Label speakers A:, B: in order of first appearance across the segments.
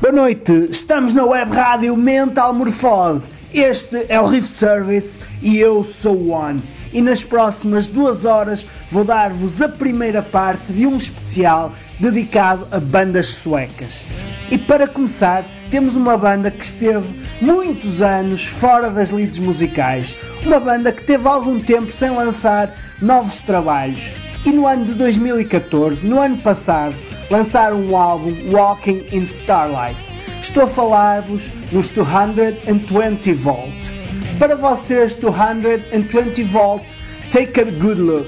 A: Boa noite, estamos na web rádio Mental Morfose. Este é o Riff Service e eu sou o One. E nas próximas 2 horas vou dar-vos a primeira parte de um especial dedicado a bandas suecas. E para começar, temos uma banda que esteve muitos anos fora das lides musicais. Uma banda que teve algum tempo sem lançar novos trabalhos. E no ano de 2014, no ano passado, lançaram um álbum, Walking in Starlight. Estou a falar-vos nos 220 Volt. Para vocês, 220 Volt, take a good look.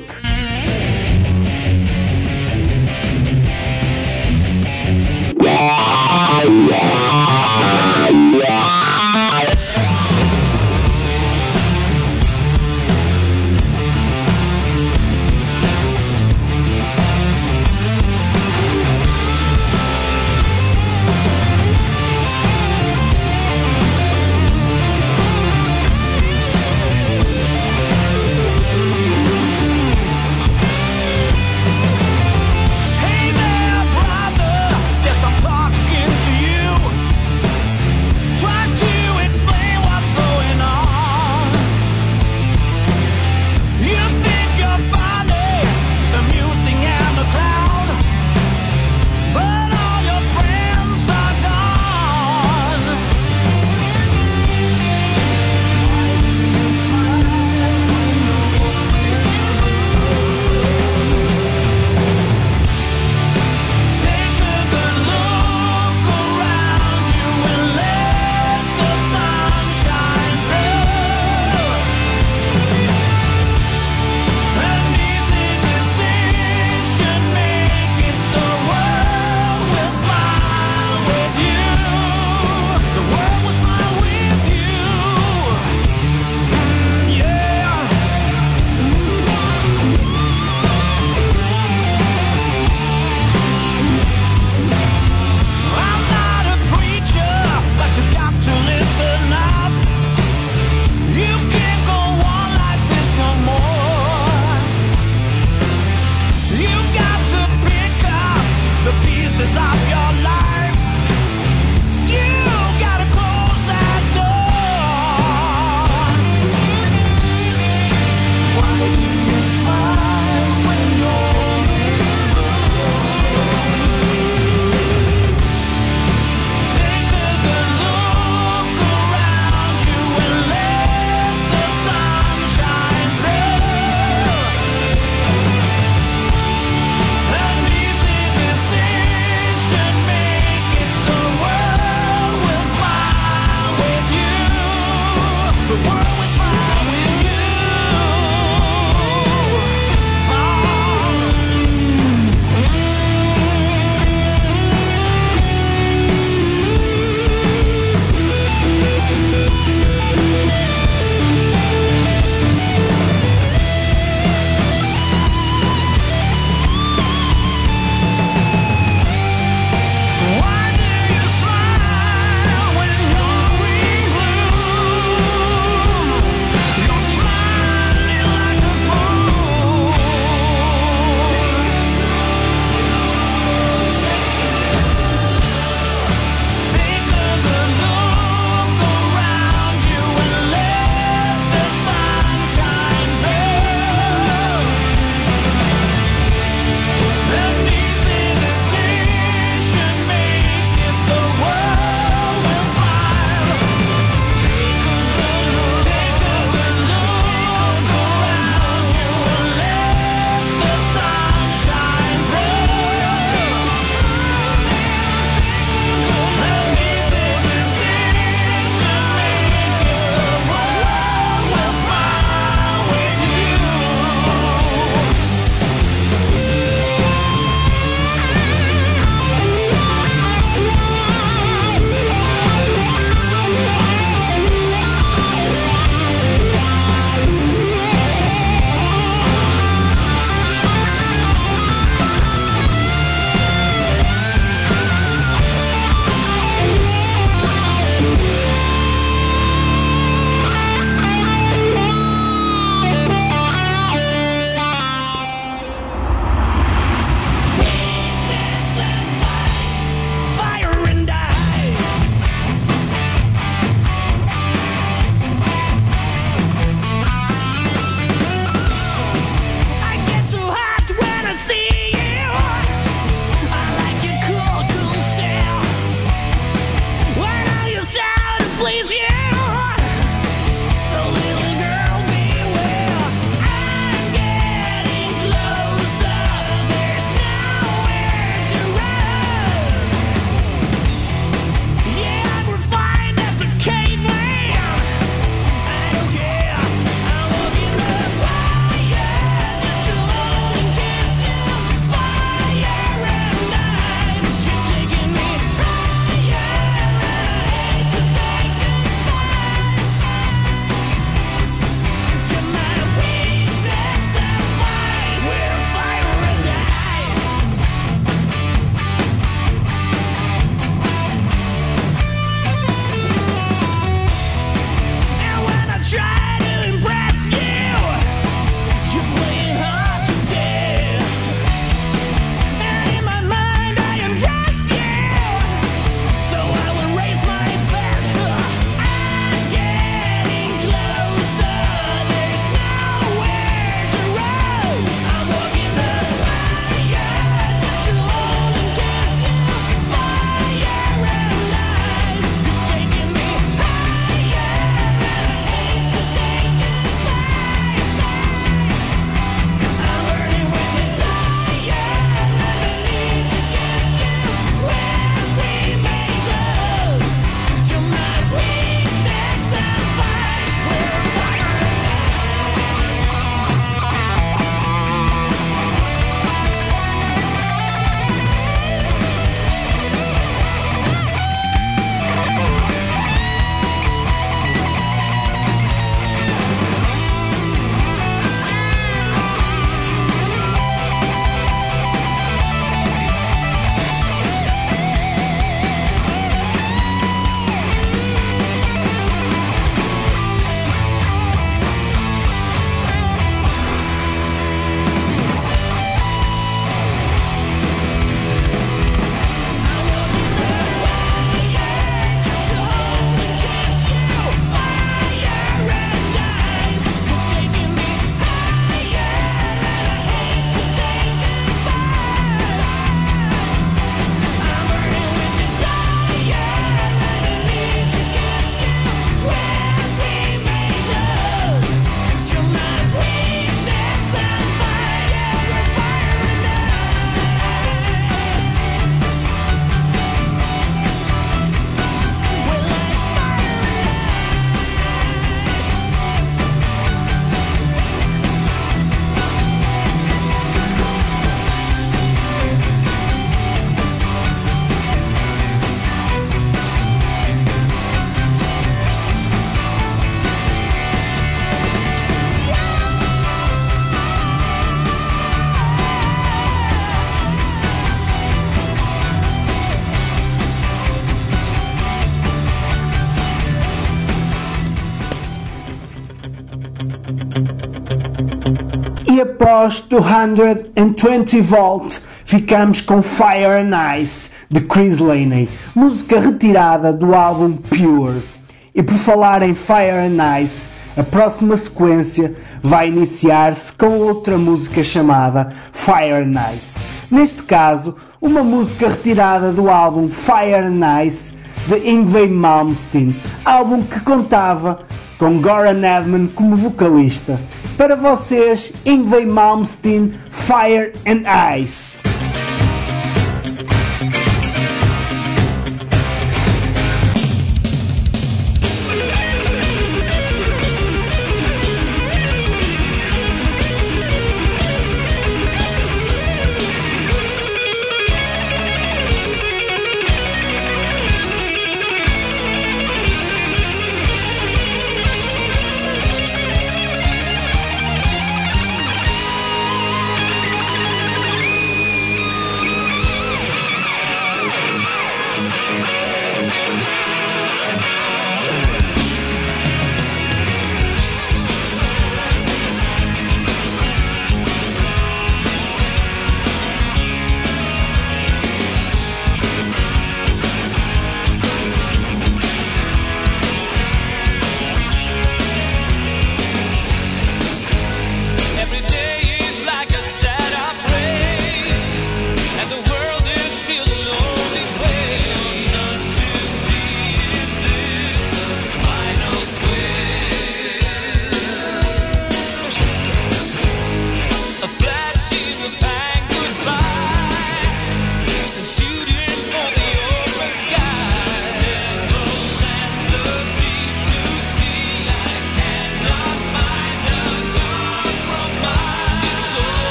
A: E após 220 Volt, ficamos com Fire and Ice, de Chris Laney, música retirada do álbum Pure. E por falar em Fire and Ice, a próxima sequência vai iniciar-se com outra música chamada Fire and Ice. Neste caso, uma música retirada do álbum Fire and Ice, de Yngwie Malmsteen, álbum que contava com Goran Edman como vocalista. Para vocês, Yngwie Malmsteen, Fire and Ice.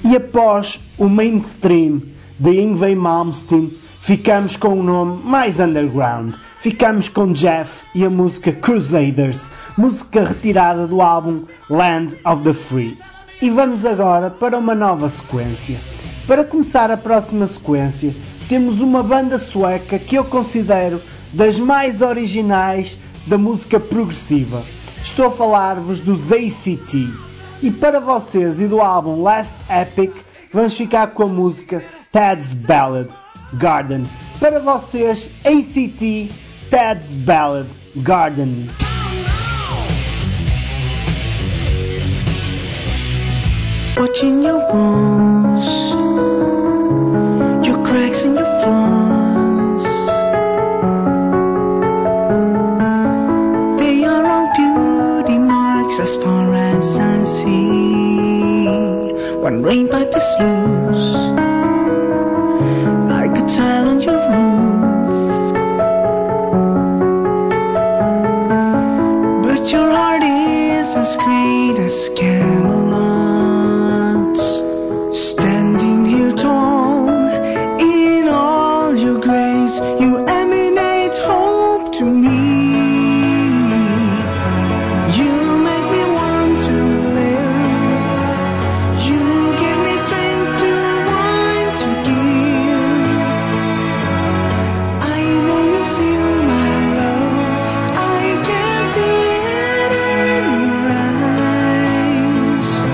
A: E após o mainstream de Yngwie Malmsteen, ficamos com um nome mais underground. Ficamos com Jeff e a música Crusaders, música retirada do álbum Land of the Free. E vamos agora para uma nova sequência. Para começar a próxima sequência, temos uma banda sueca que eu considero das mais originais da música progressiva. Estou a falar-vos dos ACT. E para vocês e do álbum Last Epic, vamos ficar com a música Ted's Ballad, Garden. Para vocês, ACT, Ted's Ballad, Garden.
B: Watching your walls, your cracks and your flaws, they are all beauty marks as far as I see. One rain pipe is loose, like a tile on your roof, but your heart is as great as Camelot's. Standing here tall, in all your grace, you emanate hope to me. You make me want to live. You give me strength to want to give. I know you feel my love. I can see it in your eyes.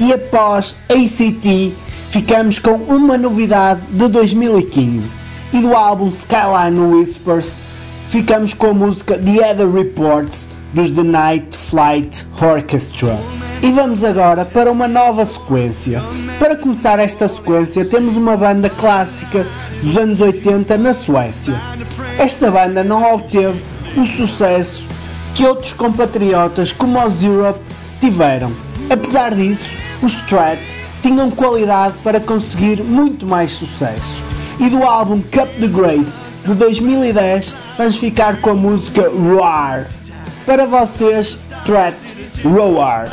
A: E após ACT, ficamos com uma novidade de 2015. E do álbum Skyline Whispers, ficamos com a música The Other Reports dos The Night Flight Orchestra. E vamos agora para uma nova sequência. Para começar esta sequência, temos uma banda clássica dos anos 80 na Suécia. Esta banda não obteve o sucesso que outros compatriotas como os Europe tiveram. Apesar disso, os Strat tinham qualidade para conseguir muito mais sucesso. E do álbum Cup the Grace de 2010 vamos ficar com a música Roar. Para vocês, Strat, Roar.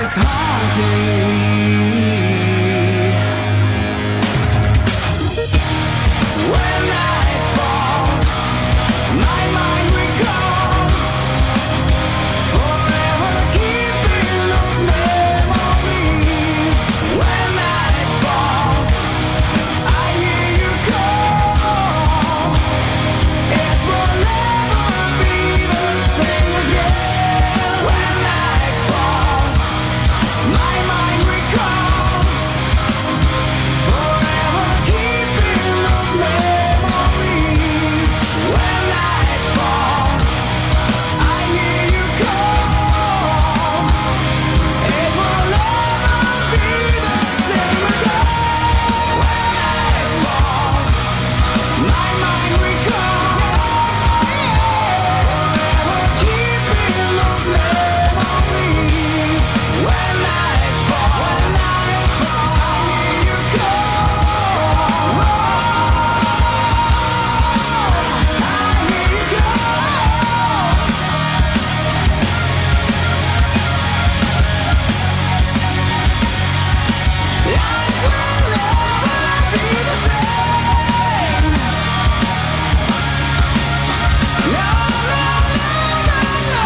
B: is haunting me. When night falls, my mind recalls, forever keeping those memories. When night falls, I hear you call. It will never be the same again. When night falls, my mind recalls, forever keeping those memories. When night falls, I hear you call. It will never be the same again. When night falls, my mind recalls, forever keeping those memories. When night falls, I hear you call. I hear you call. Life will never be the same. No, no, no, no,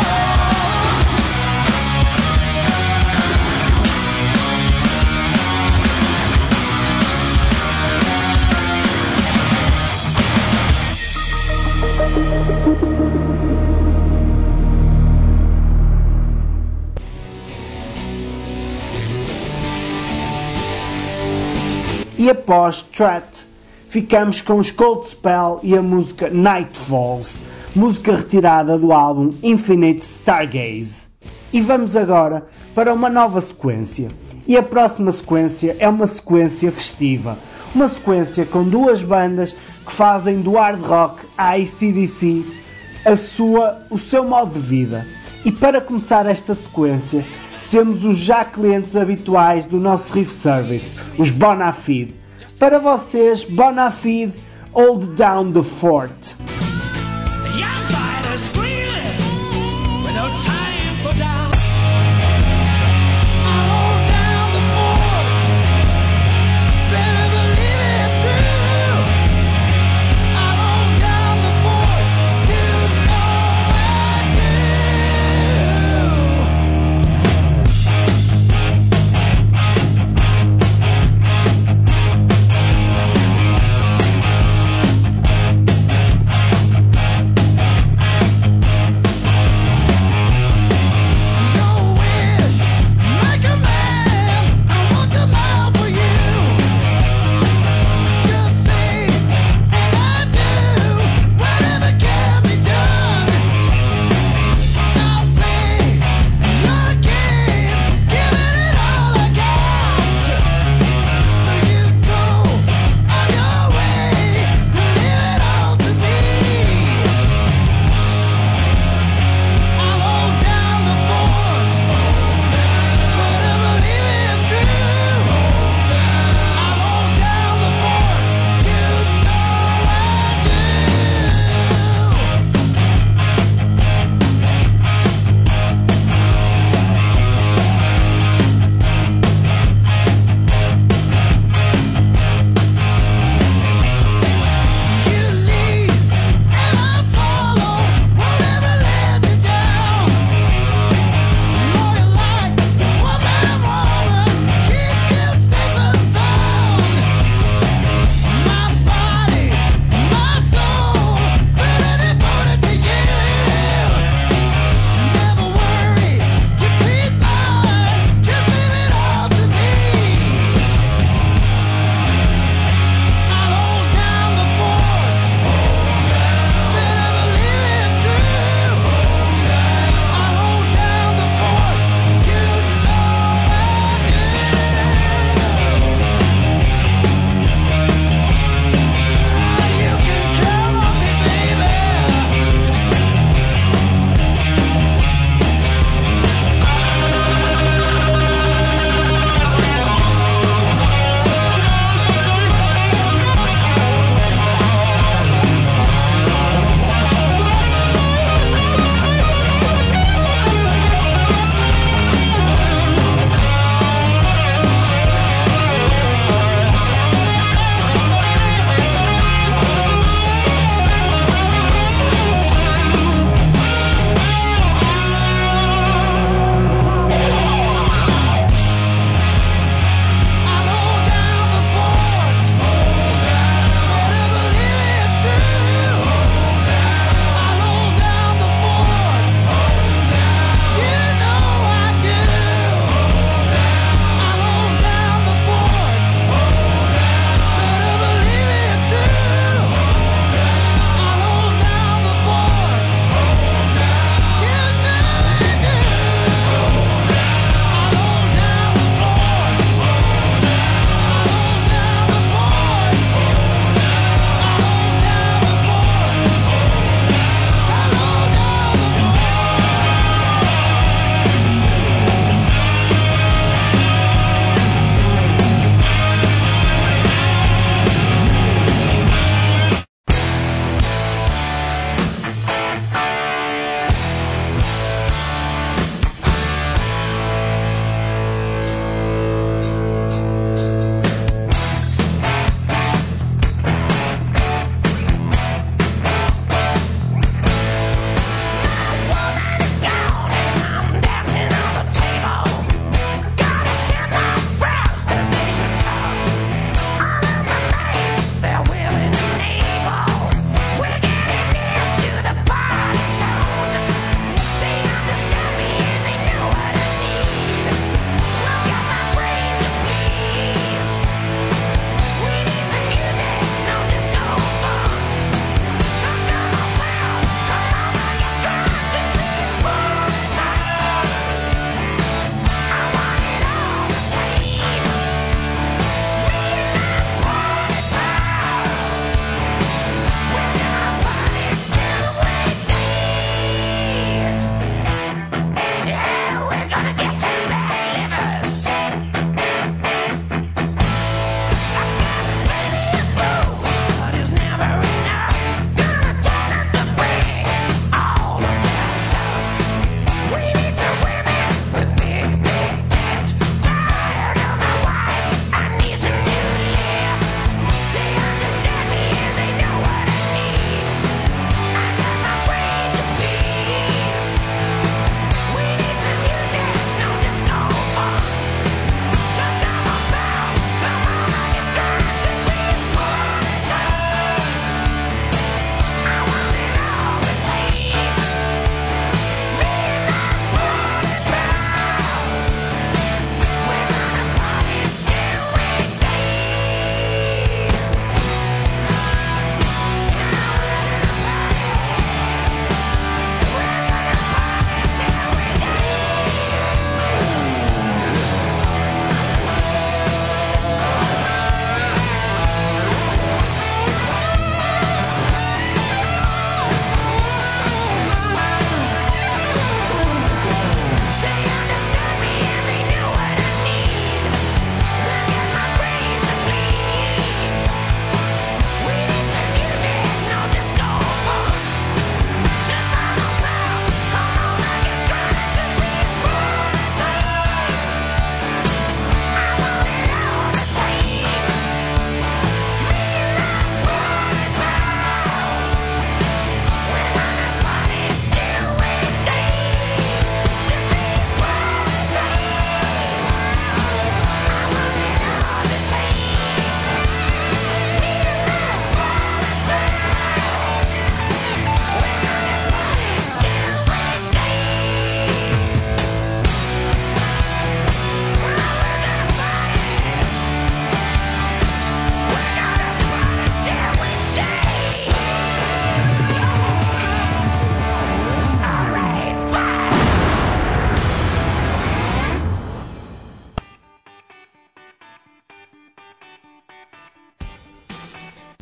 A: E após Threat, ficamos com os Cold Spell e a música Night Falls, música retirada do álbum Infinite Stargaze. E vamos agora para uma nova sequência. E a próxima sequência é uma sequência festiva, uma sequência com duas bandas que fazem do hard rock à AC/DC o seu modo de vida. E para começar esta sequência, temos os já clientes habituais do nosso Riff Service, os Bona Fide. Para vocês, Bona Fide, Hold Down the Fort.
B: The young fighters screaming with no time for doubt. I hold down the fort. Better believe it's true. I hold down the fort. You know I do.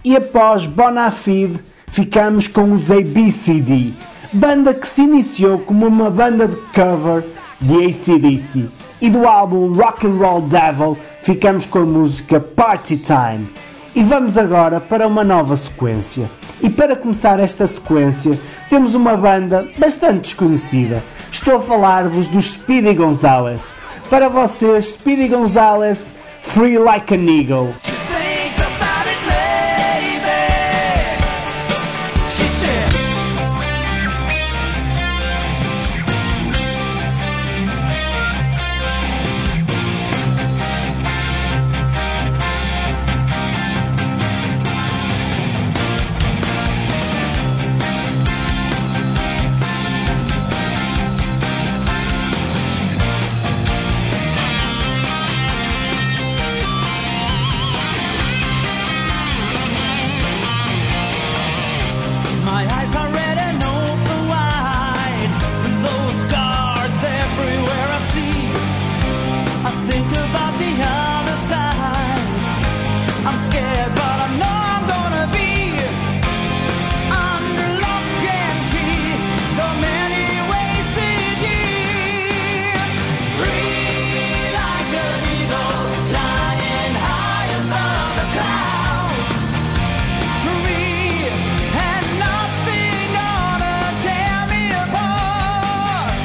A: E após Bonafide, ficamos com os ABCD, banda que se iniciou como uma banda de cover de AC/DC. E do álbum Rock and Roll Devil, ficamos com a música Party Time. E vamos agora para uma nova sequência. E para começar esta sequência, temos uma banda bastante desconhecida. Estou a falar-vos dos Speedy Gonzales. Para vocês, Speedy Gonzales, Free Like an Eagle.
B: Think about it, baby. She said, my eyes are red and open wide. Those guards everywhere I see. I think about the other side. I'm scared, but I know I'm gonna be under lock and key. So many wasted years. Free like an eagle, flying high above the clouds. Free and nothing gonna tear me apart.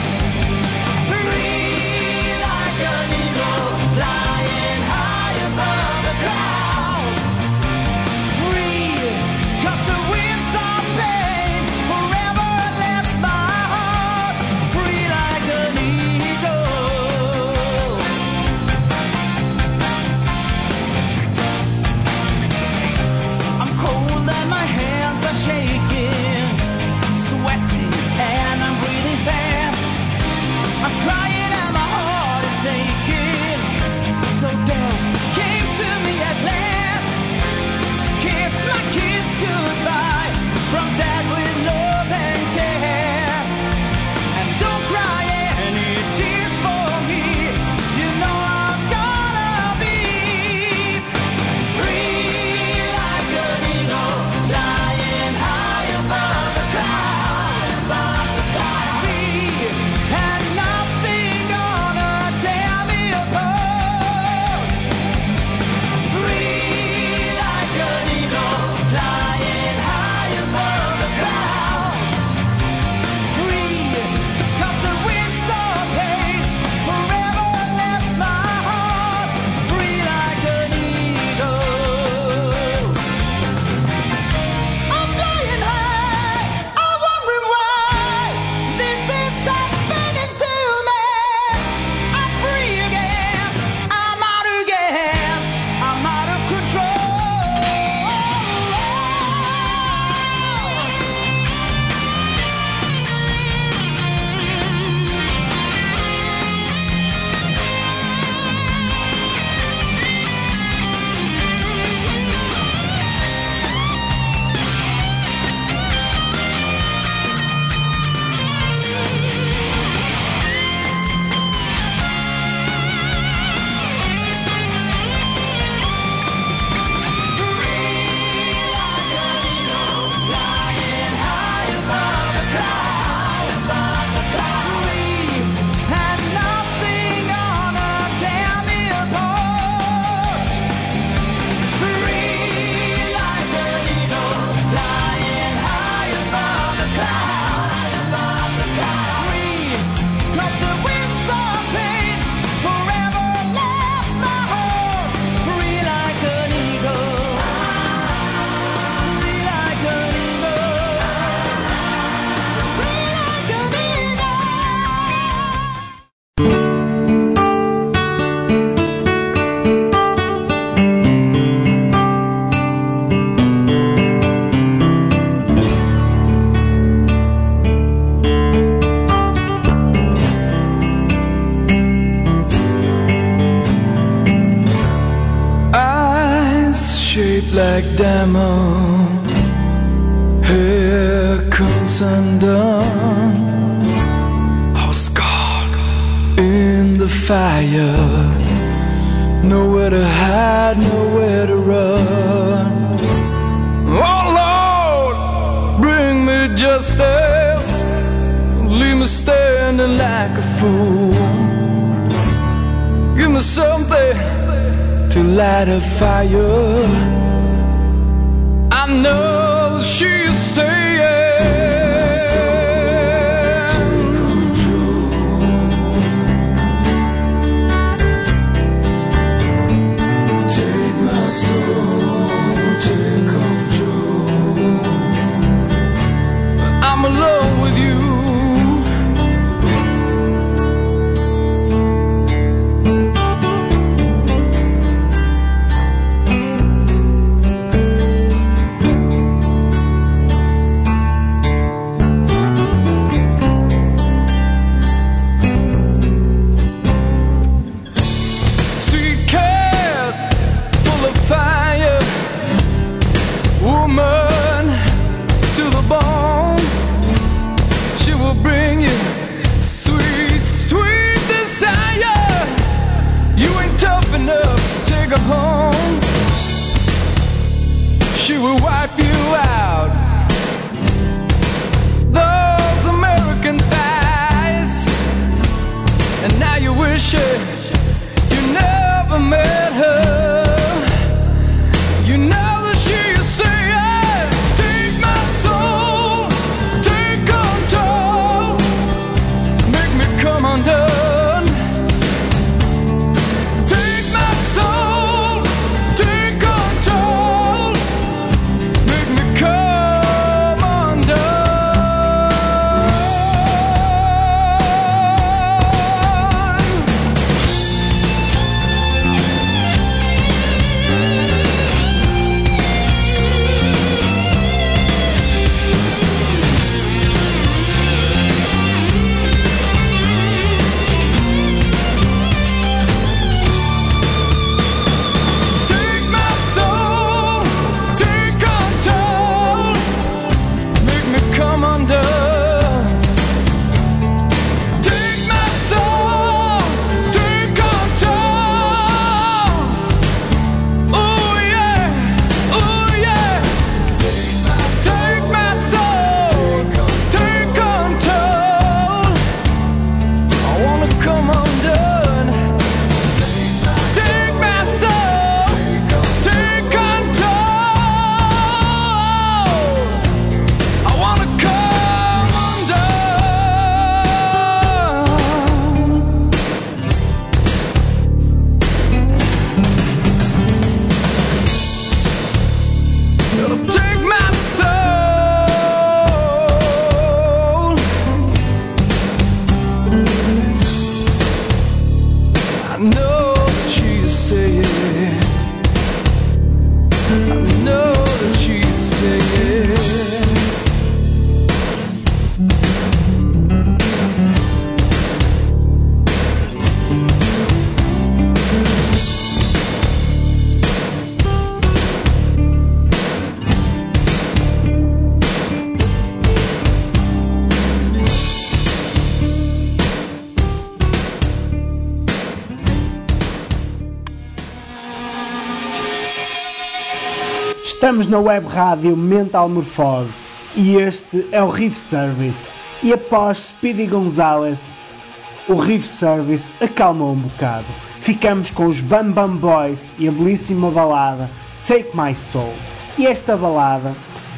B: Free like an eagle, flying high above the clouds. Free, 'cause the winds of pain forever left my heart. Free like an eagle. I'm cold and my hands are shaking, sweating and I'm breathing fast. I'm crying and my heart is aching. So death came to me at last. Kiss my kids goodbye from dad with love and care. And don't cry any tears for me. You know I'm gonna be free like an eagle, flying high above the clouds. Free, and nothing gonna tear me apart. Free like an eagle, flying high above the clouds. Free, 'cause the winds of pain forever left my heart. Free like an eagle. I'm flying high, I'm wondering why this is happening to me. I'm free again, I'm out again, I'm out of control. And nothing gonna tear me apart. Free like an eagle, flying high above the clouds. Free, 'cause the winds of pain forever left my heart. Free like an eagle. Free like an eagle. Free like an eagle.
C: Eyes shaped like diamond, hair comes undone. I was caught in the fire, nowhere to hide, nowhere to run. stairs, leave me standing like a fool. Give me something to light a fire. I know she's saying, take my soul, take control. I'm alone with you. Home, she will wipe you out. Those American thighs, and now you wish you never met her. You know that she is saying, take my soul, take control, make me come undone.
A: Estamos na web rádio Mental Morfose e este é o Riff Service. E após Speedy Gonzales, o Riff Service acalmou um bocado. Ficamos com os Bam Bam Boys e a belíssima balada Take My Soul. E esta balada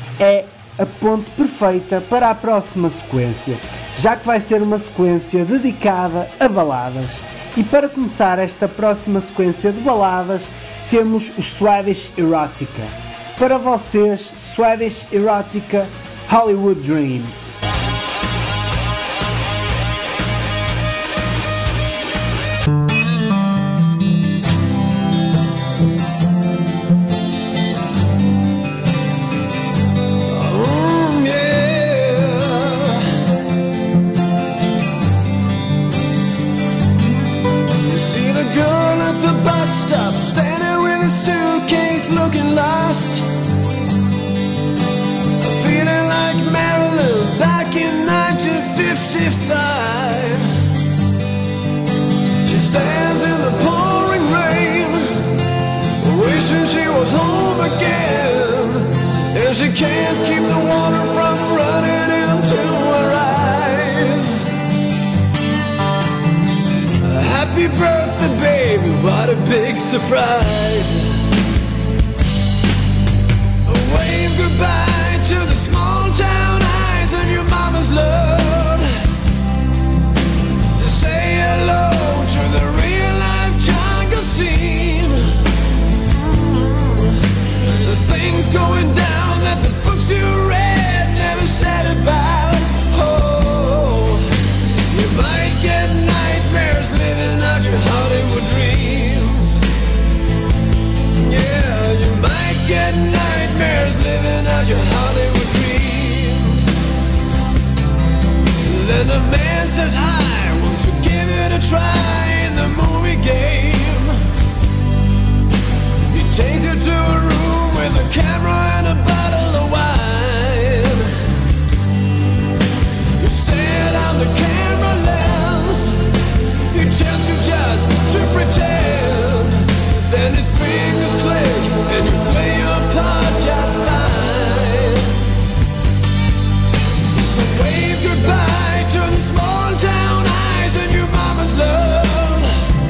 A: é a ponte perfeita para a próxima sequência, já que vai ser uma sequência dedicada a baladas. E para começar esta próxima sequência de baladas, temos os Swedish Erotica. Para vocês, Swedish Erotica, Hollywood Dreams.
B: Looking lost, feeling like Marilyn.
C: a big surprise. Wave goodbye to the small town eyes and your mama's love. Say hello to the real life jungle scene. The things going down that the books you read never said about. Oh, you might get nightmares living out your Hollywood dreams. Yeah, you might get nightmares living out your Hollywood dreams. Then the man says hi, won't you give it a try in the movie game? He takes you to a room with a camera and a bottle of wine. You stare down the camera lens. He tells you just to pretend. Then his fingers click and you play your part just fine. So wave goodbye to the small town eyes and your mama's love.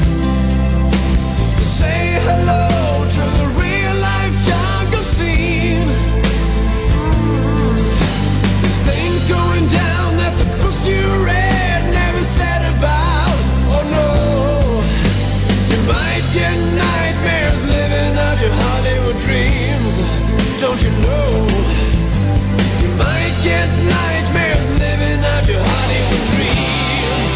C: Say hello to the real life jungle scene. Things going down that the books you read never said about. Oh no, you might get nightmares living out your Hollywood dreams. Don't you know? You might get nightmares living out your Hollywood dreams.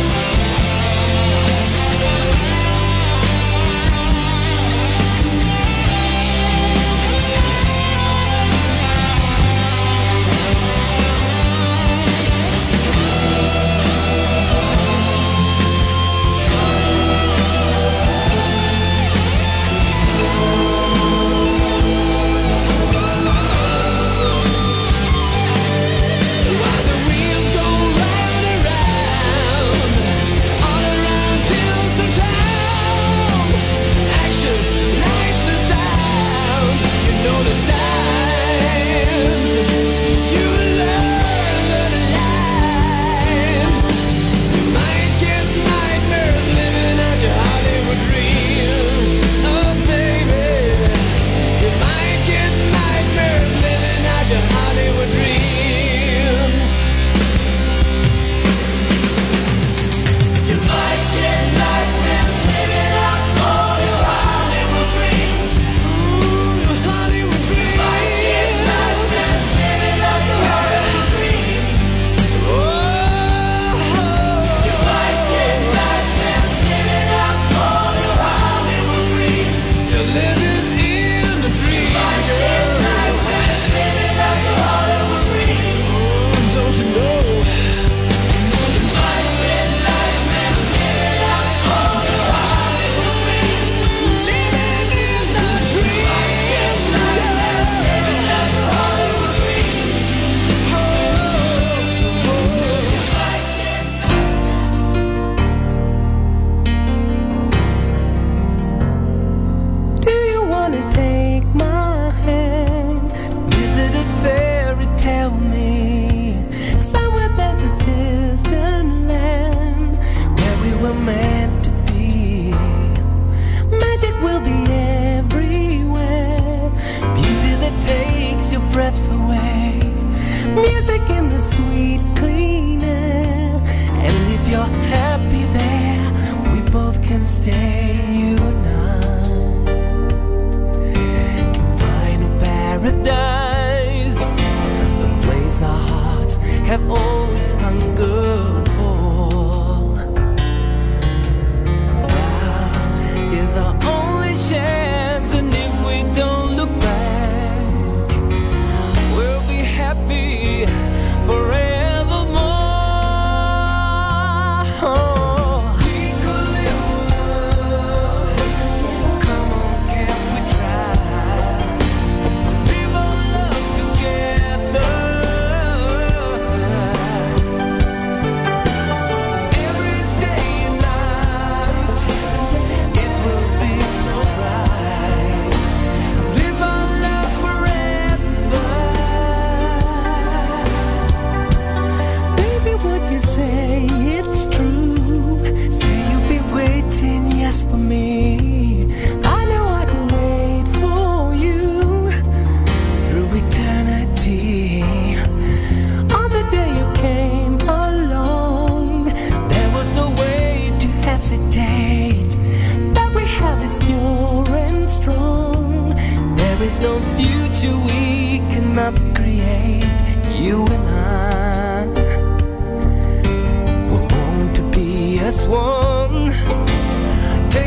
C: While the wheels go round and round, all around tilts the town. Action, lights and sound, you know the signs. You learn the lines. You might get nightmares living out your Hollywood dreams. Oh baby, you might get nightmares living out your Hollywood dreams. You might get nightmares living out all your Hollywood dreams. Your Hollywood dreams. You might get nightmares living out your Hollywood dreams. Oh, you might get nightmares living out all your Hollywood dreams. You're living in the dream. You might get nightmares living out your Hollywood dreams. Oh, don't you know? You might get nightmares living out all your Hollywood dreams. Living in the dream. You might get nightmares living out your Hollywood dreams. Oh, you might get.
D: Do you wanna take my hand? Visit a fairy tale me? Somewhere there's a distant land where we were meant to be. Magic will be everywhere. Beauty that takes your breath away. Music in the sweet clean air. And if you're happy there, we both can stay, you and I. Can find a paradise, a place our hearts have always hungered for. Now is our only chance, and if we don't look back, we'll be happy forevermore. We could live love. Come on, can we try? Live our love together. Every day and night, it will be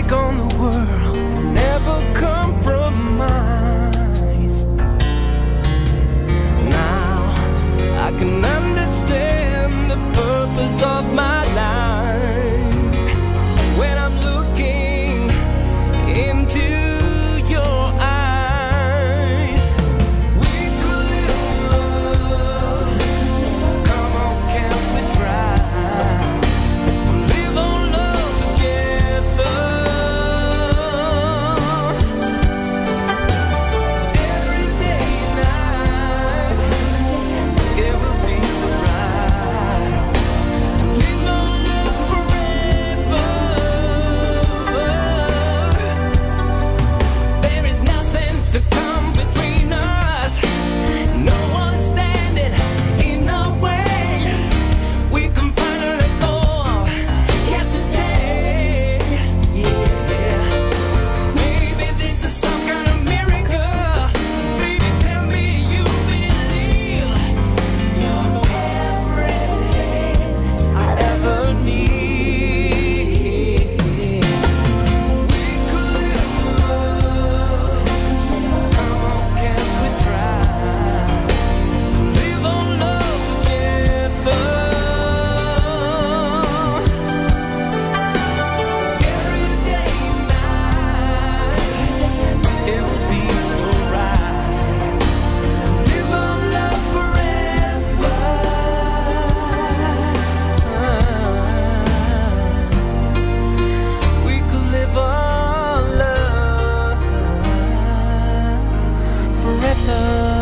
D: take on the world, never compromise. Now I can understand the purpose of my life when I'm looking into your eyes. We could live love. Come on, can we try? Live on love together. Every day and night, it will be so right. Live on love forever. There is nothing to come between us. No one standing in our way. We can finally go yesterday. Yeah. Maybe this is some kind of miracle. Baby, tell me you believe you're everything I ever need. We could live love. Come on, can we try? Live on love together. Every day and night, it will be so right. Live on love forever. We could live on love forever.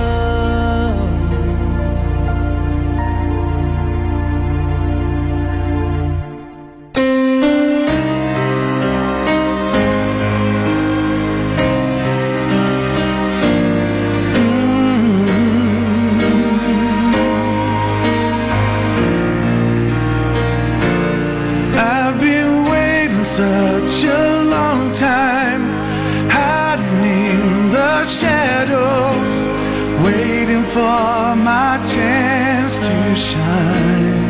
C: I've been waiting such a long time, hiding in the shadows, waiting for my chance to shine.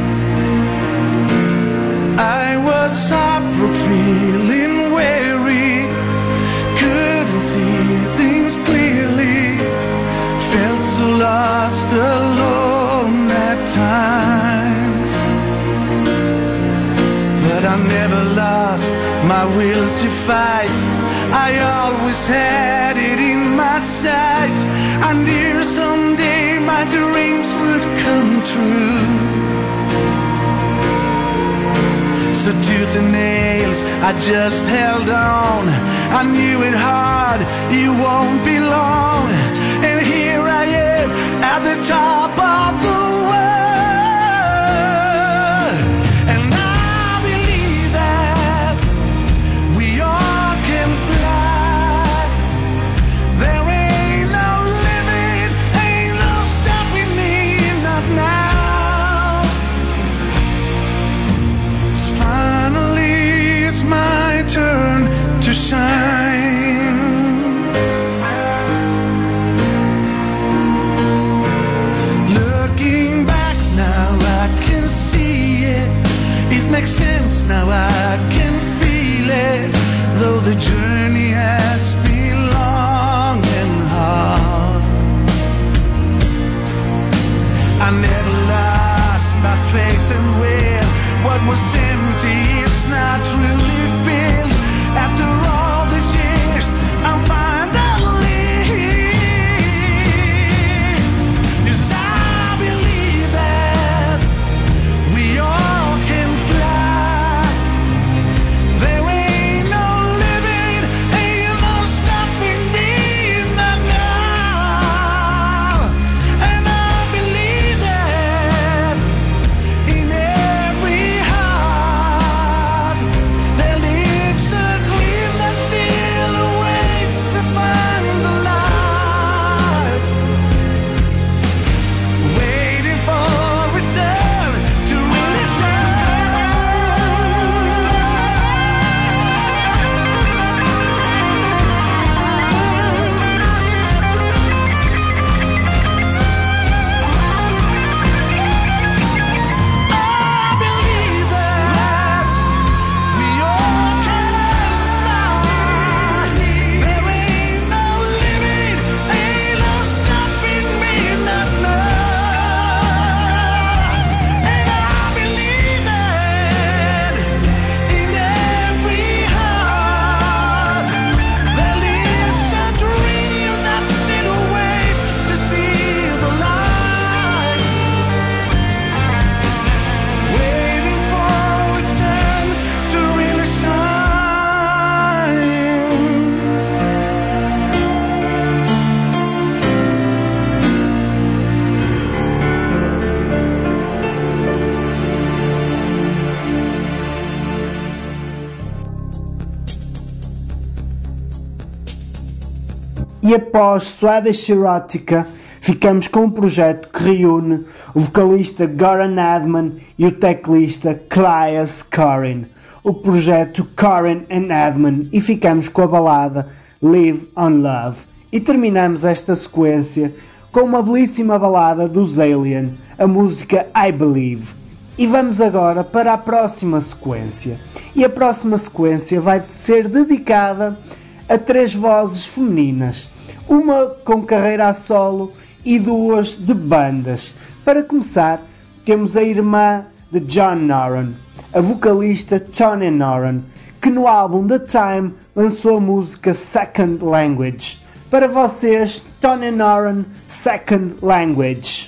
C: I was heartbroken, feeling weary, couldn't see things clearly, felt so lost, alone at times. But I never lost my will to fight. I always had it in my sights. I knew someday my dreams would come true. So tooth and nails, I just held on. I knew it hard, it won't be long. And here I am at the top of the world. And I believe that we all can fly. There ain't no limit, ain't no stopping me, not now. 'Cause finally it's my turn to shine. Looking back now, I can see it. It makes sense now, I can feel it. Though the journey has been long and hard, I never lost my faith in where what was empty is not truly filled. After all these years, I'm finally here. 'Cause I believe that we all can fly. There ain't no limit, ain't no stopping me, not now. And I believe that in every heart there lives
A: E após Swedish Erotica, ficamos com um projeto que reúne o vocalista Goran Edman e o teclista Klaas Corin, o projeto Corin and Edman, e ficamos com a balada Live on Love. E terminamos esta sequência com uma belíssima balada dos Alien, a música I Believe. E vamos agora para a próxima sequência. E a próxima sequência vai ser dedicada a 3 vozes femininas, uma com carreira a solo e 2 de bandas. Para começar, temos a irmã de John Noran, a vocalista Tony Noran, que no álbum The Time lançou a música Second Language. Para vocês, Tony Noran, Second Language.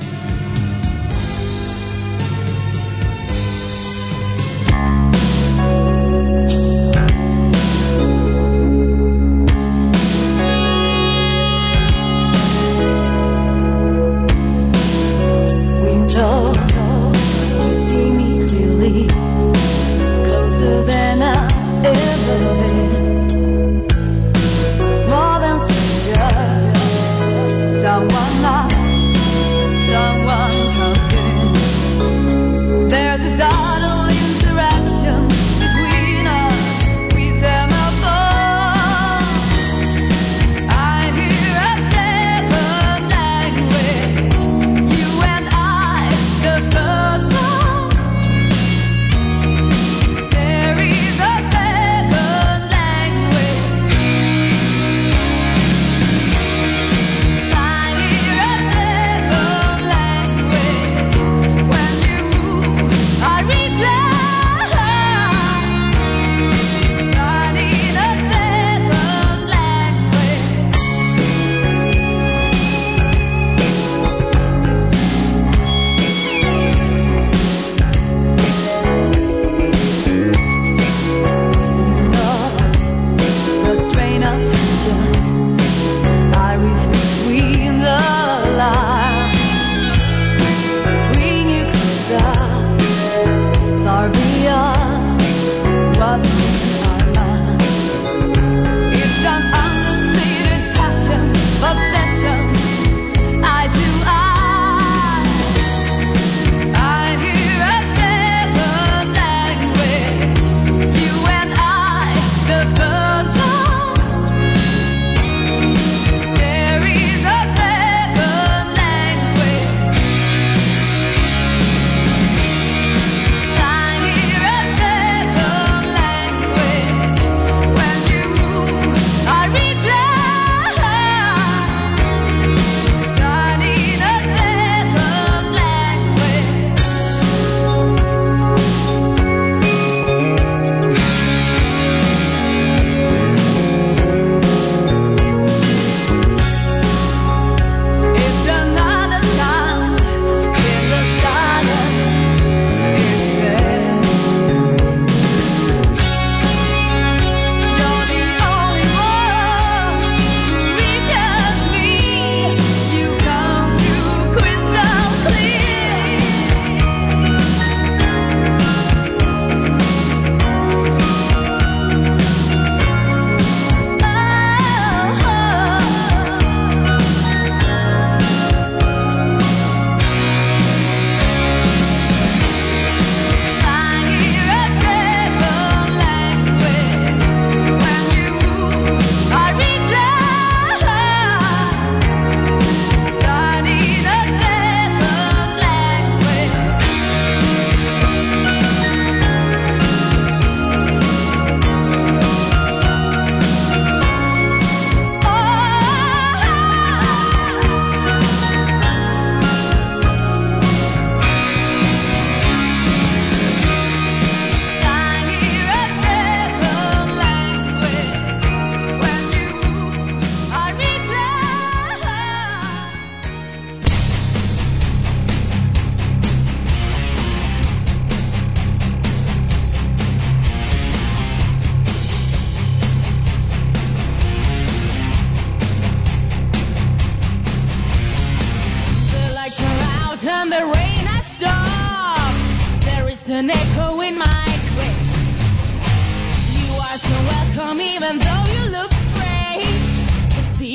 E: an echo in my crate. You are so welcome even though you look strange. Just be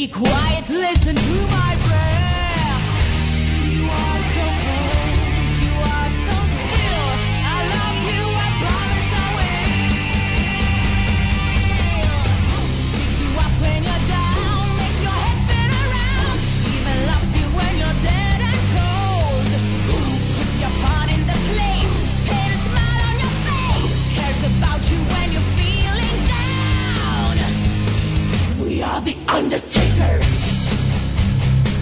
E: Be quiet, listen to my prayer. You are so cold, you are so still. I love you, I promise I will. Picks you up when you're down, makes your head spin around. Even loves you when you're dead and cold. Puts your heart in the place, paint a smile on your face. Cares about you when you're feeling down. We are the Undertakers.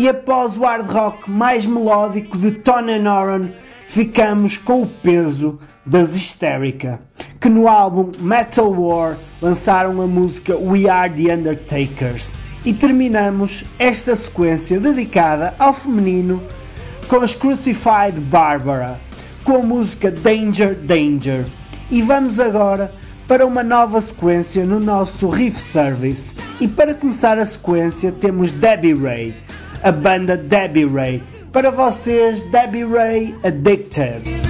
A: após o hard rock mais melódico de Tony Noran, ficamos com o peso das Hysterica, que no álbum Metal War lançaram a música We Are The Undertakers. E terminamos esta sequência dedicada ao feminino com as Crucified Barbara, com a música Danger Danger. E vamos agora para uma nova sequência no nosso Riff Service. E para começar a sequência temos Debbie Ray, a banda Debbie Ray. Para vocês, Debbie Ray Addicted.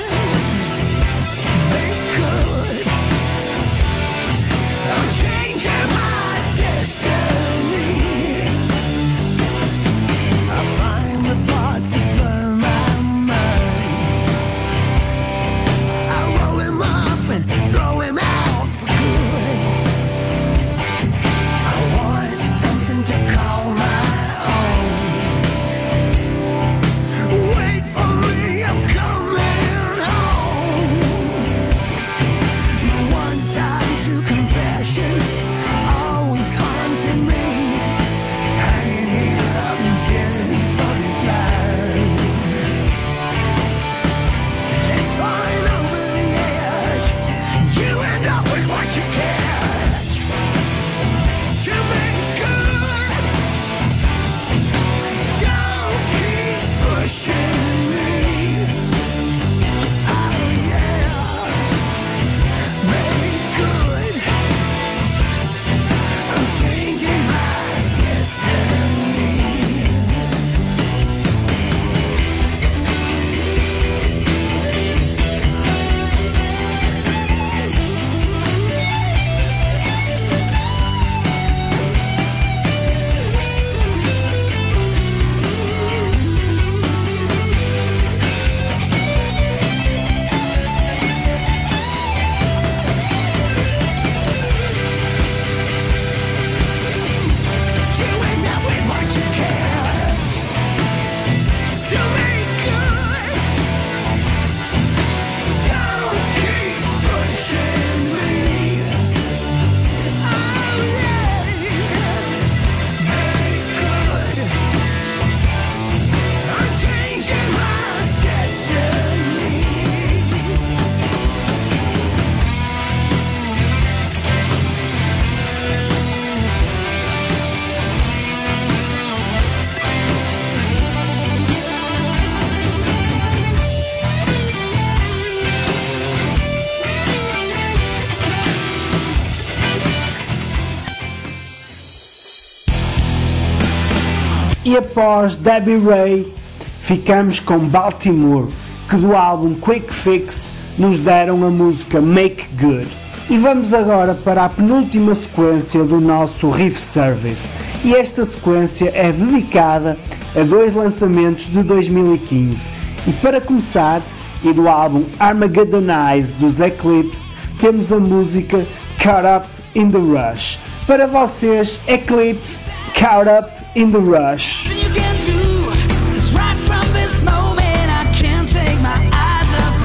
B: Changing
A: E após Debbie Ray, ficamos com Baltimore, que do álbum Quick Fix nos deram a música Make Good. E vamos agora para a penúltima sequência do nosso Riff Service. E esta sequência é dedicada a 2 lançamentos de 2015. E para começar, e do álbum Armageddonize dos Eclipse, temos a música Caught Up in the Rush. Para vocês, Eclipse, Caught Up in the Rush.
C: You can do is right from this moment. I can't take my eyes off.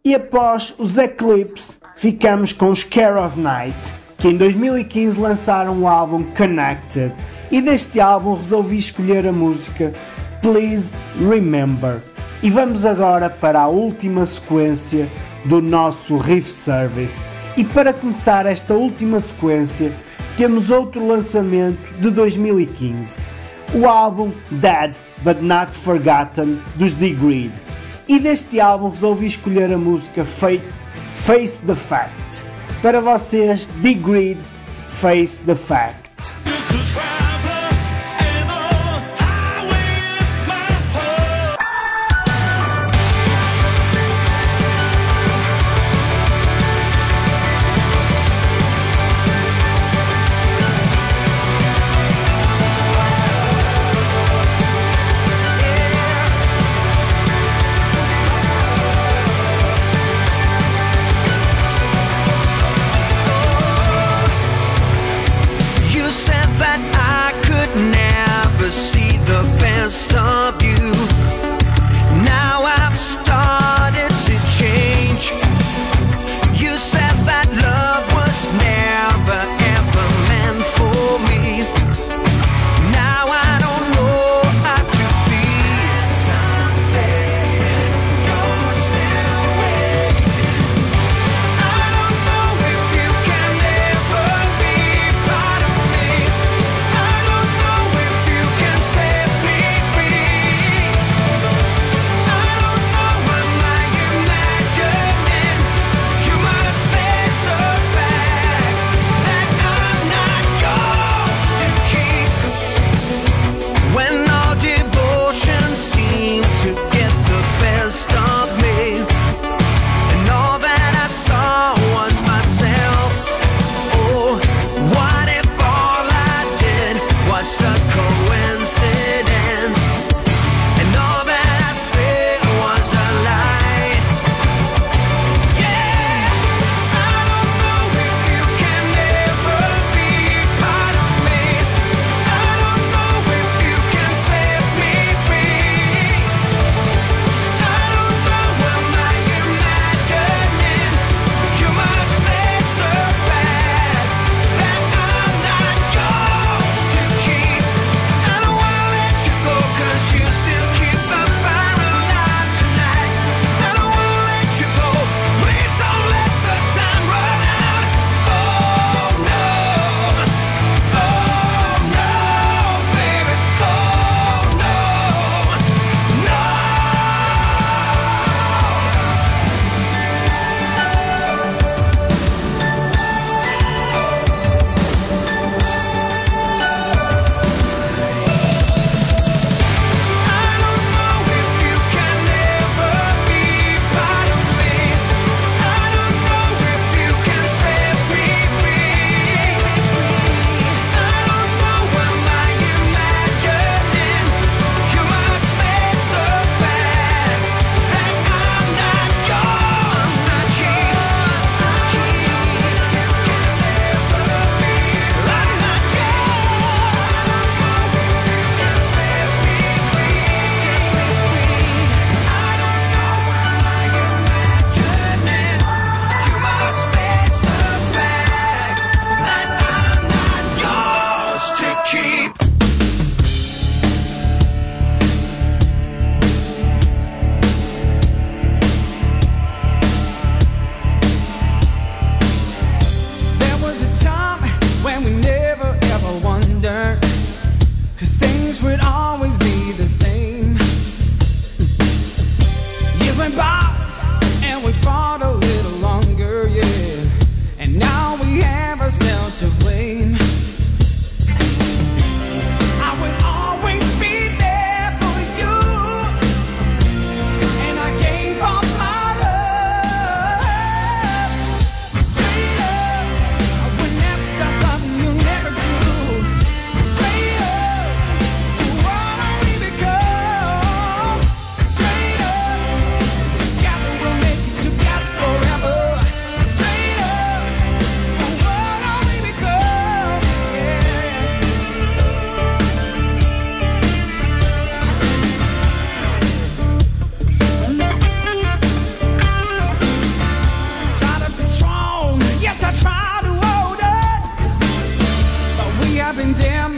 A: E após os Eclipse, ficamos com os Care of Night, que em 2015 lançaram o álbum Connected. E deste álbum resolvi escolher a música Please Remember. E vamos agora para a última sequência do nosso Riff Service. E para começar esta última sequência, temos outro lançamento de 2015. O álbum Dead But Not Forgotten dos Degreed. E deste álbum resolvi escolher a música Face the Fact. Para vocês, Degreed, Face the Fact.
C: You said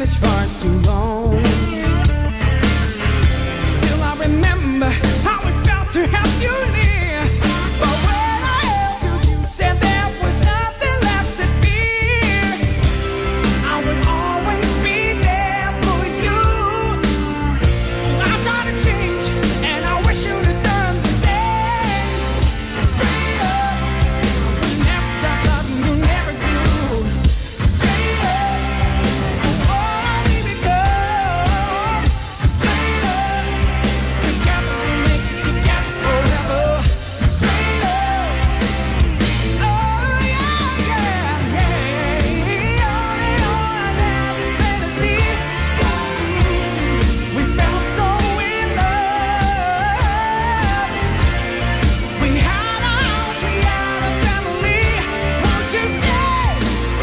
D: vanished far too long. Still I remember how it felt to have you near. But when I held you, you said there was nothing left to fear. I will always be there for you. I try to change, and I wish you to turn the same. Straight up, we never stop loving, you never do. Straight up, what are we become? Straight up, together we make it together forever. Straight up, oh yeah, yeah, yeah. All I have is fantasy. We felt so in love. We had our house, we had a family. Won't you stay,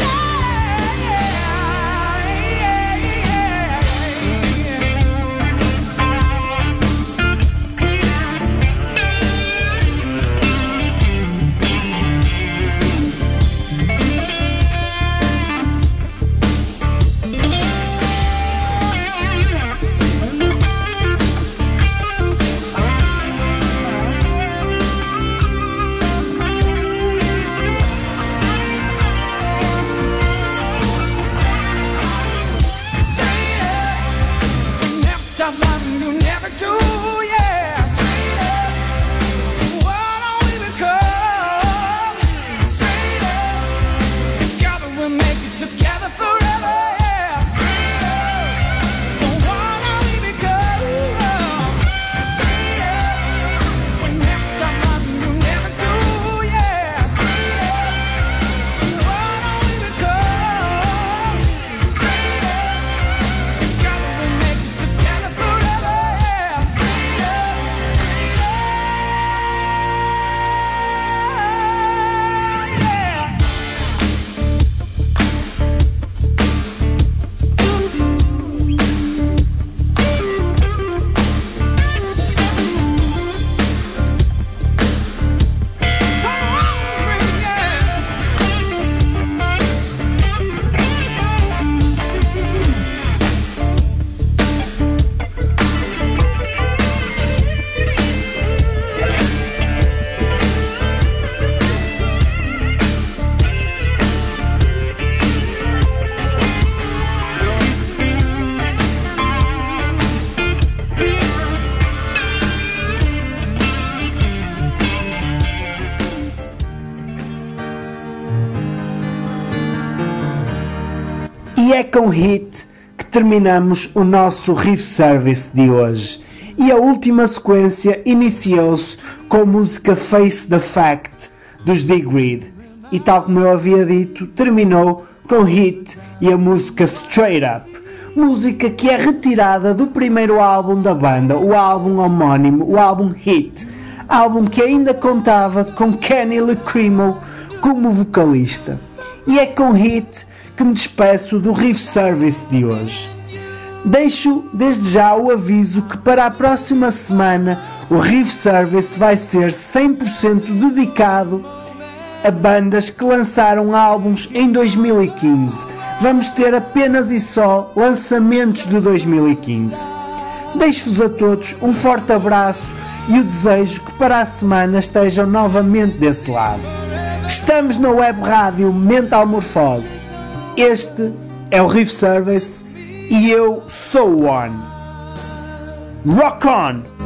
D: never stop loving, you never do, yeah. Straight up, what are we become? Straight up, together we'll make it together forever, yeah. Straight up, what are we become? Straight up, we never stop loving, you never do, yeah. Straight up, what are we become? Straight up, together we'll make it together forever, yeah. Straight up,
A: E é com Hit que terminamos o nosso Riff Service de hoje. E a última sequência iniciou-se com a música Face the Fact dos D-Grid. E tal como eu havia dito, terminou com Hit e a música Straight Up. Música que é retirada do primeiro álbum da banda, o álbum homónimo, o álbum Hit. Álbum que ainda contava com Kenny Lacrimo como vocalista. E é com Hit que me despeço do Riff Service de hoje. Deixo desde já o aviso que para a próxima semana o Riff Service vai ser 100% dedicado a bandas que lançaram álbuns em 2015. Vamos ter apenas e só lançamentos de 2015. Deixo-vos a todos um forte abraço e o desejo que para a semana estejam novamente desse lado. Estamos na web rádio Mentalmorfose. Este é o Riff Service e eu sou o One. Rock on!